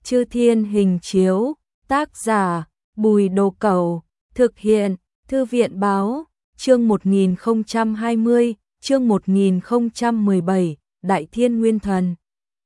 Chư Thiên Hình Chiếu, tác giả Bùi Đồ Cẩu, thực hiện Thư viện Báo, chương 1020, chương 1017, Đại Thiên Nguyên Thần.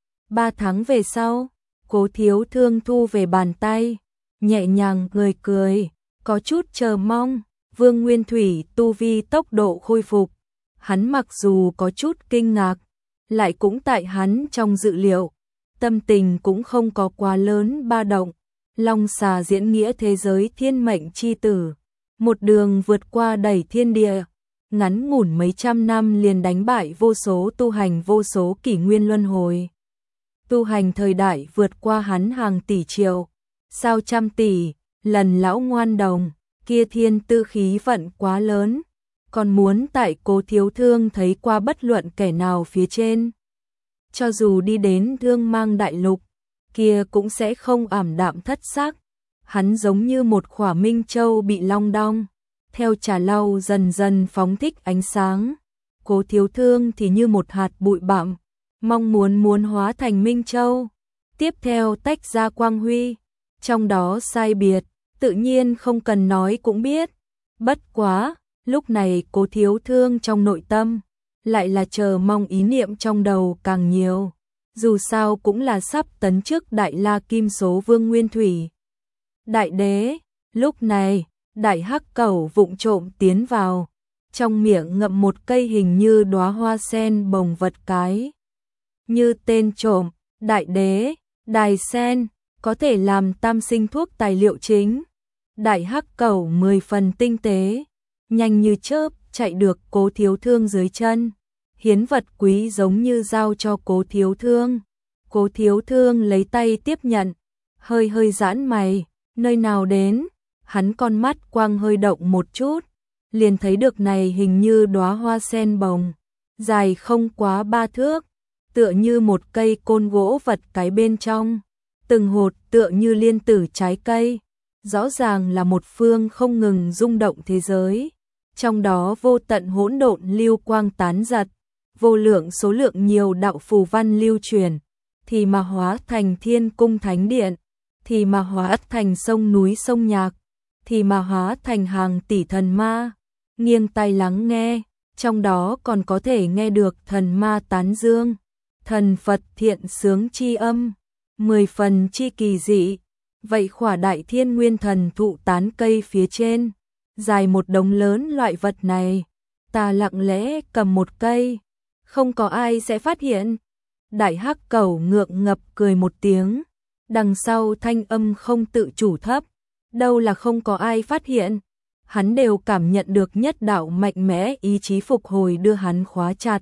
3 tháng về sau, Cố Thiếu Thương thu về bàn tay, nhẹ nhàng cười, có chút chờ mong. Vương Nguyên Thủy tu vi tốc độ khôi phục, hắn mặc dù có chút kinh ngạc, lại cũng tại hắn trong dự liệu, tâm tình cũng không có quá lớn ba động. Long xà diễn nghĩa thế giới thiên mệnh chi tử, một đường vượt qua đầy thiên địa, ngắn ngủn mấy trăm năm liền đánh bại vô số tu hành vô số kỷ nguyên luân hồi. Tu hành thời đại vượt qua hắn hàng tỷ triệu, sao trăm tỷ, lần lão ngoan đồng, kia thiên tư khí vận quá lớn, còn muốn tại Cố Thiếu Thương thấy qua bất luận kẻ nào phía trên. Cho dù đi đến Thương Mang đại lục, kia cũng sẽ không ảm đạm thất sắc. Hắn giống như một khỏa minh châu bị long đong, theo trà lau dần dần phóng thích ánh sáng. Cố Thiếu Thương thì như một hạt bụi bặm, mong muốn hóa thành minh châu, tiếp theo tách ra quang huy, trong đó sai biệt, tự nhiên không cần nói cũng biết. Bất quá, lúc này Cố Thiếu Thương trong nội tâm, lại là chờ mong ý niệm trong đầu càng nhiều. Dù sao cũng là sắp tấn chức Đại La Kim số Vương Nguyên Thủy. Đại đế, lúc này, Đại Hắc Cẩu vụng trộm tiến vào, trong miệng ngậm một cây hình như đóa hoa sen bồng vật cái. Như tên trộm, Đại đế, đài sen, có thể làm tam sinh thuốc tài liệu chính. Đại Hắc Cẩu 10 phần tinh tế, nhanh như chớp chạy được Cố Thiếu Thương dưới chân. Hiến vật quý giống như giao cho Cố Thiếu Thương. Cố Thiếu Thương lấy tay tiếp nhận, hơi giãn mày, nơi nào đến, hắn con mắt quang hơi động một chút, liền thấy được này hình như đóa hoa sen bồng, dài không quá 3 thước, tựa như một cây côn gỗ vật cái bên trong, từng hột tựa như liên tử trái cây, rõ ràng là một phương không ngừng rung động thế giới, trong đó vô tận hỗn độn lưu quang tán giật, vô lượng số lượng nhiều đạo phù văn lưu truyền, thì mà hóa thành thiên cung thánh điện, thì mà hóa thành sông núi sông nhạc, thì mà hóa thành hàng tỷ thần ma. Nghiêng tai lắng nghe, trong đó còn có thể nghe được thần ma tán dương, thần Phật thiện sướng chi âm, 10 phần chi kỳ dị. Vậy khỏa Đại Thiên Nguyên Thần thụ tán cây phía trên, dài một đống lớn loại vật này, ta lặng lẽ cầm một cây, không có ai sẽ phát hiện. Đại Hắc Cẩu ngượng ngập cười một tiếng, đằng sau thanh âm không tự chủ thấp, đâu là không có ai phát hiện, hắn đều cảm nhận được nhất đạo mạnh mẽ ý chí phục hồi đưa hắn khóa chặt.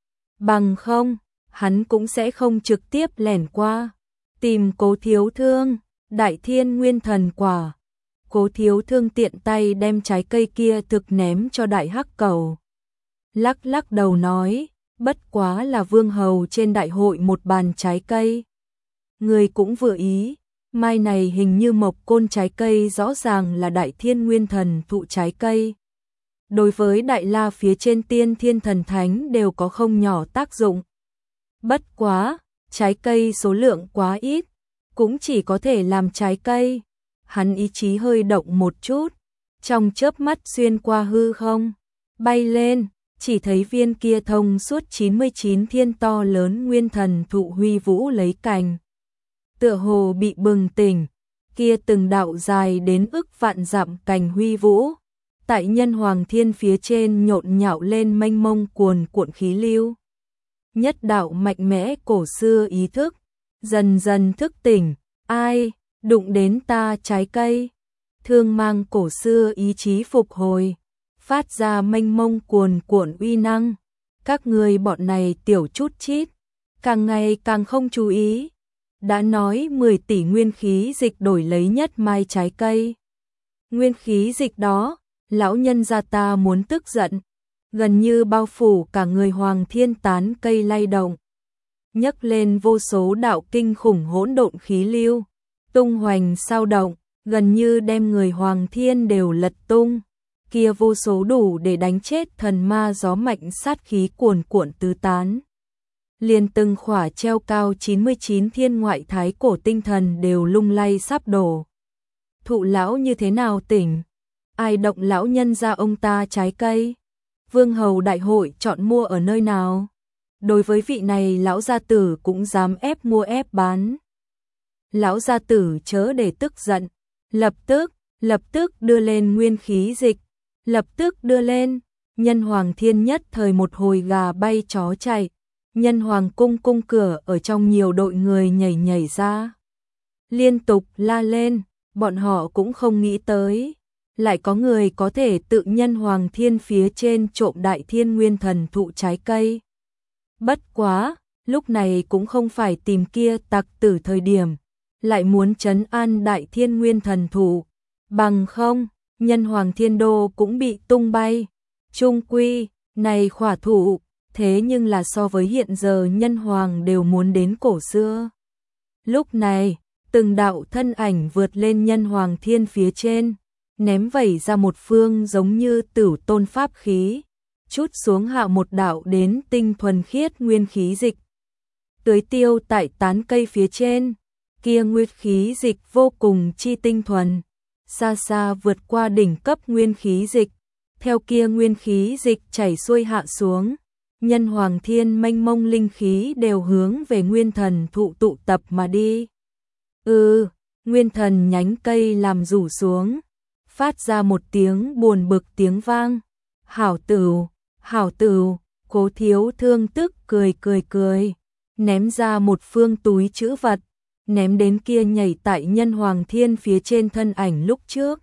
Bằng không, hắn cũng sẽ không trực tiếp lẻn qua, tìm Cố Thiếu Thương. Đại Thiên Nguyên Thần quả. Cố Thiếu Thương tiện tay đem trái cây kia thực ném cho Đại Hắc Cẩu. Lắc đầu nói, bất quá là vương hầu trên đại hội một bàn trái cây. Người cũng vừa ý, mai này hình như mộc côn trái cây rõ ràng là Đại Thiên Nguyên Thần thụ trái cây. Đối với Đại La phía trên Tiên Thiên Thần Thánh đều có không nhỏ tác dụng. Bất quá, trái cây số lượng quá ít, cũng chỉ có thể làm trái cây. Hắn ý chí hơi động một chút, trong chớp mắt xuyên qua hư không, bay lên, chỉ thấy viên kia thông suốt 99 thiên to lớn nguyên thần thụ huy vũ lấy cành. Tựa hồ bị bừng tỉnh, kia từng đạo dài đến ức vạn dặm cành huy vũ, tại nhân hoàng thiên phía trên nhộn nhạo lên mênh mông cuồn cuộn khí lưu. Nhất đạo mạnh mẽ cổ xưa ý thức, dần dần thức tỉnh, ai đụng đến ta trái cây. Thương mang cổ xưa ý chí phục hồi, phát ra mênh mông cuồn cuộn uy năng. Các người bọn này tiểu chút chít, càng ngày càng không chú ý. Đã nói 10 tỷ nguyên khí dịch đổi lấy nhất mai trái cây. Nguyên khí dịch đó, lão nhân gia ta muốn tức giận, gần như bao phủ cả người Hoàng Thiên tán cây lay động, nhấc lên vô số đạo kinh khủng hỗn độn khí lưu, tung hoành sao động, gần như đem người Hoàng Thiên đều lật tung. Kia vô số đủ để đánh chết thần ma gió mạnh sát khí cuồn cuộn tứ tán. liền từng khỏa treo cao 99 thiên ngoại thái cổ tinh thần đều lung lay sắp đổ. Thụ lão như thế nào tỉnh? Ai động lão nhân ra ông ta trái cây? Vương hầu đại hội chọn mua ở nơi nào? Đối với vị này lão gia tử cũng dám ép mua ép bán. Lão gia tử chớ để tức giận, lập tức đưa lên nguyên khí dịch, lập tức đưa lên. Nhân Hoàng Thiên nhất thời một hồi gà bay chó chạy, Nhân Hoàng cung cửa ở trong nhiều đội người nhảy ra, liên tục la lên, bọn họ cũng không nghĩ tới, lại có người có thể tự Nhân Hoàng Thiên phía trên trộm Đại Thiên Nguyên Thần thụ trái cây. Bất quá, lúc này cũng không phải tìm kia tặc tử thời điểm, lại muốn trấn an Đại Thiên Nguyên Thần thụ, bằng không, Nhân Hoàng Thiên Đô cũng bị tung bay. Trung quy, này khỏa thụ, thế nhưng là so với hiện giờ Nhân Hoàng đều muốn đến cổ xưa. Lúc này, từng đạo thân ảnh vượt lên Nhân Hoàng Thiên phía trên, ném vẩy ra một phương giống như Tửu Tôn pháp khí, chút xuống hạ một đạo đến tinh thuần khiết nguyên khí dịch. Tưới tiêu tại tán cây phía trên, kia nguyên khí dịch vô cùng chi tinh thuần, xa xa vượt qua đỉnh cấp nguyên khí dịch. Theo kia nguyên khí dịch chảy xuôi hạ xuống, Nhân Hoàng Thiên mênh mông linh khí đều hướng về nguyên thần thụ tụ tập mà đi. Nguyên thần nhánh cây làm rủ xuống, phát ra một tiếng buồn bực tiếng vang. Hảo tửu, Cố Thiếu Thương tức cười, ném ra một phương túi trữ vật, ném đến kia nhảy tại Nhân Hoàng Thiên phía trên thân ảnh lúc trước.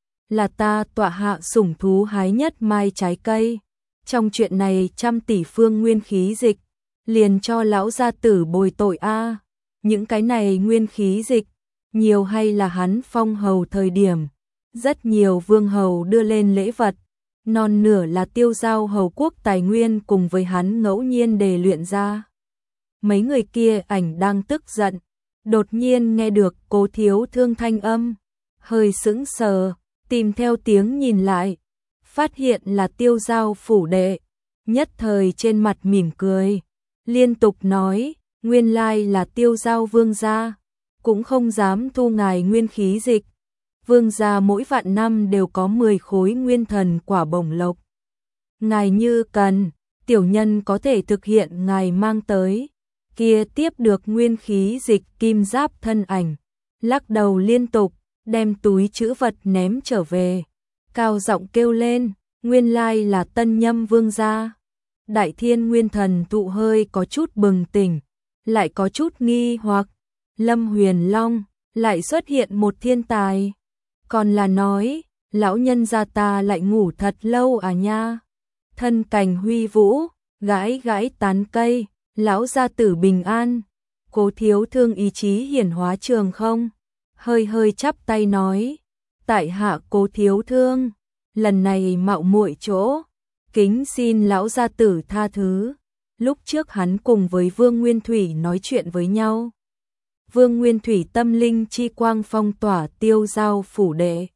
Là ta tọa hạ sủng thú hái nhất mai trái cây, trong chuyện này 100 tỷ phương nguyên khí dịch, liền cho lão gia tử bồi tội a. Những cái này nguyên khí dịch, nhiều hay là hắn phong hầu thời điểm, rất nhiều vương hầu đưa lên lễ vật, non nửa là tiêu giao hầu quốc tài nguyên cùng với hắn ngẫu nhiên đề luyện ra. Mấy người kia ảnh đang tức giận, đột nhiên nghe được Cố Thiếu Thương thanh âm, hơi sững sờ, tìm theo tiếng nhìn lại, phát hiện là tiêu giao phủ đệ, nhất thời trên mặt mỉm cười, liên tục nói, nguyên lai là tiêu giao vương gia, cũng không dám thu ngài nguyên khí dịch. Vương gia mỗi vạn năm đều có 10 khối nguyên thần quả bổng lộc. Ngài như cần, tiểu nhân có thể thực hiện ngài mang tới. Kia tiếp được nguyên khí dịch kim giáp thân ảnh, lắc đầu liên tục, đem túi trữ vật ném trở về, cao giọng kêu lên, nguyên lai là Tân Nhâm vương gia. Đại Thiên Nguyên Thần thụ hơi có chút bừng tỉnh, lại có chút nghi hoặc, Lâm Huyền Long lại xuất hiện một thiên tài, còn là nói, lão nhân gia ta lại ngủ thật lâu à nha. Thân cành huy vũ, gãi gãi tán cây, lão gia tử bình an. Cố Thiếu Thương ý chí hiển hóa trường không, hơi chắp tay nói, tại hạ Cố Thiếu Thương, lần này mạo muội chỗ, kính xin lão gia tử tha thứ. Lúc trước hắn cùng với Vương Nguyên Thủy nói chuyện với nhau, Vương Nguyên Thủy tâm linh chi quang phong tỏa tiêu giao phủ đệ,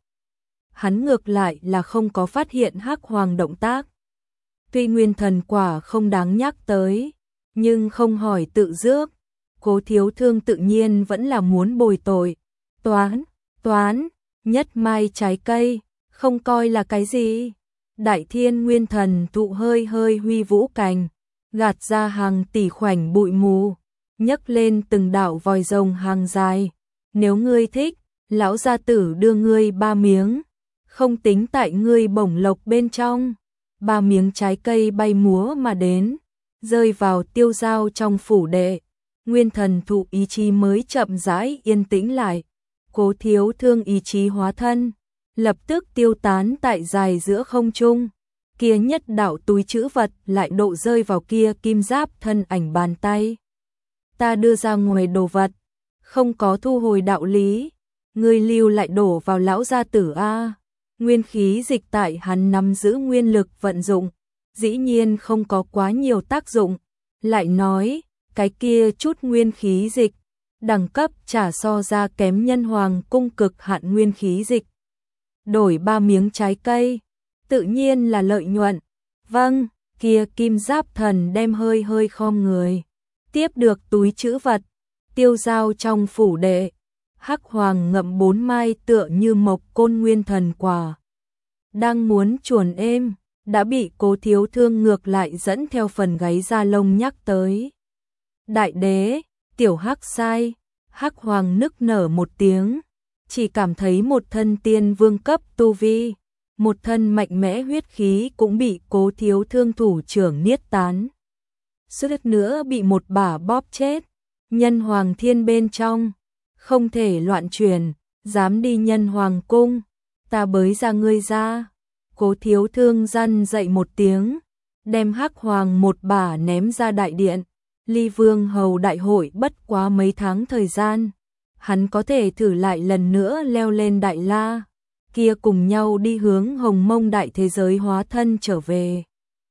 hắn ngược lại là không có phát hiện Hắc Hoàng động tác. Tuy nguyên thần quả không đáng nhắc tới, nhưng không hỏi tự rước, Cố Thiếu Thương tự nhiên vẫn là muốn bồi tội. Toán, nhất mai trái cây, không coi là cái gì. Đại Thiên Nguyên Thần thụ hơi huy vũ cành, gạt ra hàng tỷ khoảnh bụi mù, nhấc lên từng đạo vòi rồng hàng dài. Nếu ngươi thích, lão gia tử đưa ngươi 3 miếng, không tính tại ngươi bổng lộc bên trong. 3 miếng trái cây bay múa mà đến, rơi vào tiêu giao trong phủ đệ. Nguyên thần thụ ý chí mới chậm rãi yên tĩnh lại. Cố Thiếu Thương ý chí hóa thân, lập tức tiêu tán tại dài giữa không trung. Kia nhất đạo túi trữ vật lại độ rơi vào kia kim giáp thân ảnh bàn tay. Ta đưa ra ngoài đồ vật, không có thu hồi đạo lý, ngươi lưu lại đổ vào lão gia tử a. Nguyên khí dịch tại hắn nắm giữ nguyên lực vận dụng, dĩ nhiên không có quá nhiều tác dụng. Lại nói, cái kia chút nguyên khí dịch, đẳng cấp trả so ra kém Nhân Hoàng cung cực hạn nguyên khí dịch. Đổi 3 miếng trái cây, tự nhiên là lợi nhuận. Vâng, kia kim giáp thần đem hơi khom người, Tiếp được túi trữ vật, tiêu dao trong phủ đệ, Hắc Hoàng ngậm 4 mai tựa như mộc côn nguyên thần quả. Đang muốn chuồn êm, đã bị Cố Thiếu Thương ngược lại dẫn theo phần gáy da lông nhắc tới. Đại đế, tiểu Hắc sai, Hắc Hoàng nức nở một tiếng, chỉ cảm thấy một thân tiên vương cấp tu vi, một thân mạnh mẽ huyết khí cũng bị Cố Thiếu Thương thủ trưởng niết tán. Suýt nữa bị một bả bóp chết, Nhân Hoàng Thiên bên trong, không thể loạn chuyển, dám đi Nhân Hoàng cung, ta bới ra ngươi ra. Cố Thiếu Thương răn dậy một tiếng, đem Hắc Hoàng một bả ném ra đại điện. Ly Vương hầu đại hội bất quá mấy tháng thời gian, hắn có thể thử lại lần nữa leo lên Đại La, kia cùng nhau đi hướng Hồng Mông đại thế giới hóa thân trở về.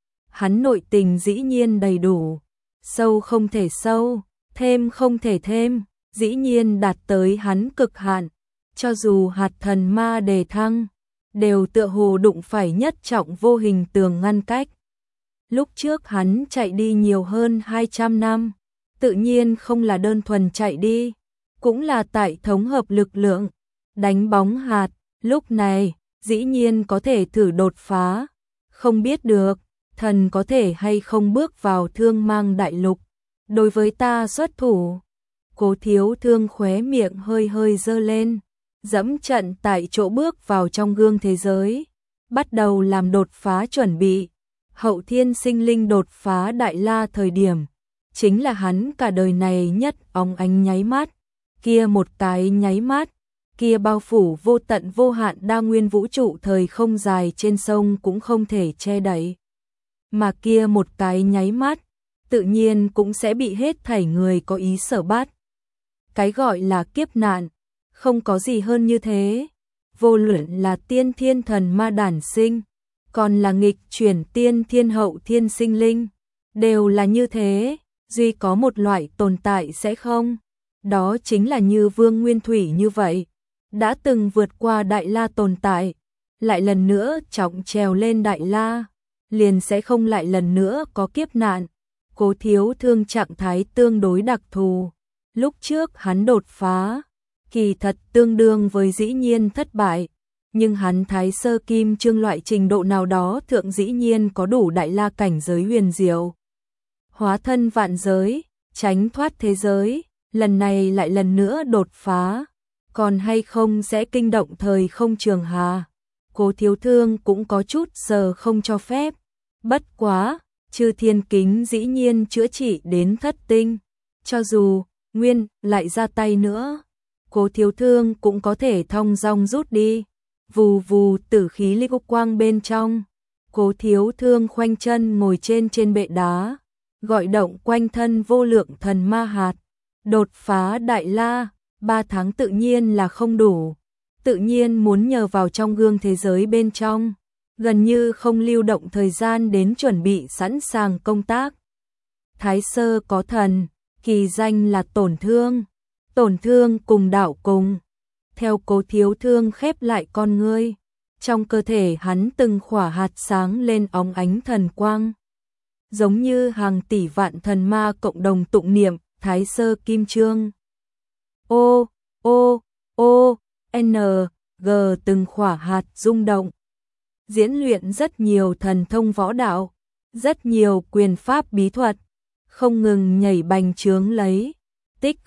Hắn nội tình dĩ nhiên đầy đủ, sâu không thể sâu, thêm không thể thêm, dĩ nhiên đạt tới hắn cực hạn, cho dù hạt thần ma đề thăng, đều tựa hồ đụng phải nhất trọng vô hình tường ngăn cách. Lúc trước hắn chạy đi nhiều hơn 200 năm, tự nhiên không là đơn thuần chạy đi, cũng là tại thống hợp lực lượng, đánh bóng hạt, lúc này, dĩ nhiên có thể thử đột phá, không biết được, thần có thể hay không bước vào Thương Mang đại lục, đối với ta xuất thủ. Cố Thiếu Thương khóe miệng hơi hơi giơ lên, dẫm trận tại chỗ bước vào trong gương thế giới, bắt đầu làm đột phá chuẩn bị. Hậu thiên sinh linh đột phá Đại La thời điểm, chính là hắn cả đời này nhất óng ánh nháy mắt, kia một cái nháy mắt, kia bao phủ vô tận vô hạn đa nguyên vũ trụ thời không dài trên sông cũng không thể che đậy. Mà kia một cái nháy mắt, tự nhiên cũng sẽ bị hết thảy người có ý sở bắt. Cái gọi là kiếp nạn, không có gì hơn như thế, vô luận là tiên thiên thần ma đản sinh, còn là nghịch chuyển tiên thiên hậu thiên sinh linh, đều là như thế, duy có một loại tồn tại sẽ không, đó chính là như Vương Nguyên Thủy như vậy, đã từng vượt qua Đại La tồn tại, lại lần nữa trọng trèo lên Đại La, liền sẽ không lại lần nữa có kiếp nạn. Cố Thiếu Thương trạng thái tương đối đặc thù, lúc trước hắn đột phá, kỳ thật tương đương với dĩ nhiên thất bại. Nhưng hắn Thái Sơ Kim Chương loại trình độ nào đó thượng dĩ nhiên có đủ Đại La cảnh giới huyền diệu. Hóa thân vạn giới, tránh thoát thế giới, lần này lại lần nữa đột phá, còn hay không sẽ kinh động thời không trường hà. Cố Thiếu Thương cũng có chút giờ không cho phép, bất quá, Chư Thiên Kính dĩ nhiên chữa trị đến thất tinh, cho dù Nguyên lại ra tay nữa, Cố Thiếu Thương cũng có thể thong dong rút đi. Vù vù tử khí ly quang bên trong, Cố Thiếu Thương khoanh chân ngồi trên bệ đá, gọi động quanh thân vô lượng thần ma hạt, đột phá Đại La, 3 tháng tự nhiên là không đủ, tự nhiên muốn nhờ vào trong gương thế giới bên trong, gần như không lưu động thời gian đến chuẩn bị sẵn sàng công tác. Thái Sơ có thần, kỳ danh là tổn thương cùng đạo cùng. Theo Cố Thiếu Thương khép lại con ngươi, trong cơ thể hắn từng khỏa hạt sáng lên óng ánh thần quang. Giống như hàng tỷ vạn thần ma cộng đồng tụng niệm Thái Sơ Kim Chương. O, N, G từng khỏa hạt rung động. Diễn luyện rất nhiều thần thông võ đạo, rất nhiều quyền pháp bí thuật, không ngừng nhảy bành trướng lấy, tích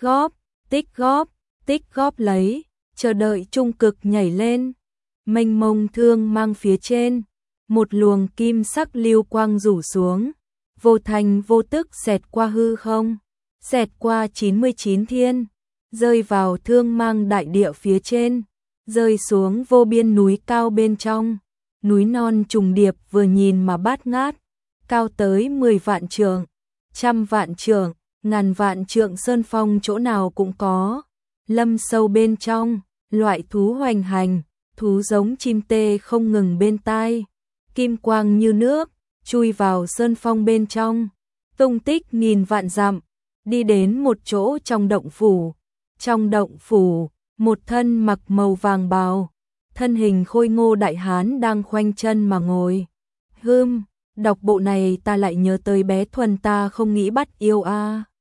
góp lấy. Chờ đợi trung cực nhảy lên, mênh mông thương mang phía trên, một luồng kim sắc lưu quang rủ xuống, vô thành vô tức xẹt qua hư không, xẹt qua 99 thiên, rơi vào thương mang đại địa phía trên, rơi xuống vô biên núi cao bên trong, núi non trùng điệp vừa nhìn mà bát ngát, cao tới 10 vạn trượng, 100 vạn trượng, ngàn vạn trượng sơn phong chỗ nào cũng có. Lâm sâu bên trong, loại thú hoành hành, thú giống chim tê không ngừng bên tai, kim quang như nước, chui vào sơn phong bên trong, tung tích nghìn vạn dặm, đi đến một chỗ trong động phủ, một thân mặc màu vàng bào, thân hình khôi ngô đại hán đang khoanh chân mà ngồi. Đọc bộ này ta lại nhớ tới bé Thuần ta không nghĩ bắt yêu a.